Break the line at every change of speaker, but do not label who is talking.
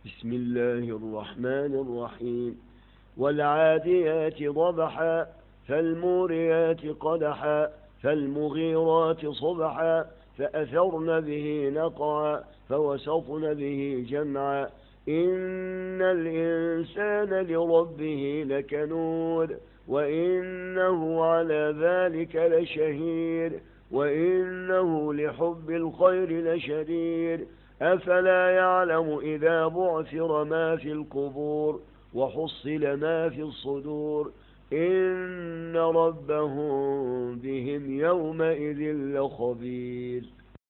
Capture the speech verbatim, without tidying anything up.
بسم الله الرحمن الرحيم. والعاديات ضبحا فالموريات قدحا فالمغيرات صبحا فأثرن به نقعا فوسطن به جمعا إن الإنسان لربه لكنود وإنه على ذلك لشهيد وإنه لحب الخير لشديد أفلا يعلم إذا بعثر ما في القبور وحصل ما في الصدور إن ربهم بهم يومئذ لخبير.